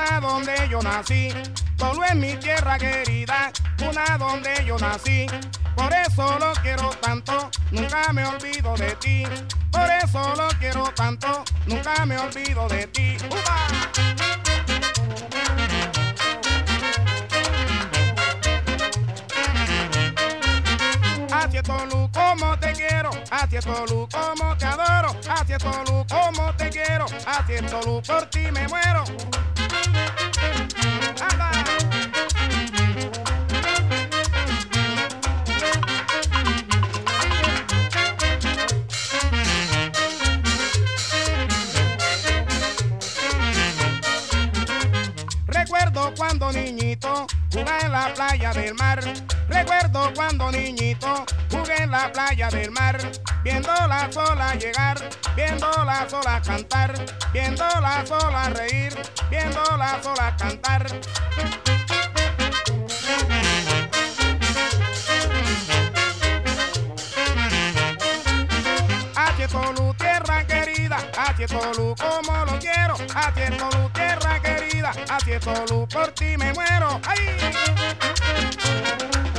una donde yo nací. Solo en mi tierra querida, una donde yo nací. Por eso lo quiero tanto, nunca me olvido de ti. Por eso lo quiero tanto, nunca me olvido de ti. ¡Upa! Así es Tolú como te quiero, así es Tolú como te adoro, así es Tolú como te quiero, así es Tolú por ti me muero. ¡Anda! Recuerdo cuando niñito jugué en la playa del mar. Recuerdo cuando niñito jugué en la playa del mar. Viendo la sola llegar, viendo la sola cantar, viendo la sola reír, viendo la sola cantar. Así es Tolú, tierra querida, así es Tolú como lo quiero, así es Tolú, tierra querida, así es Tolú, por ti me muero. ¡Ay!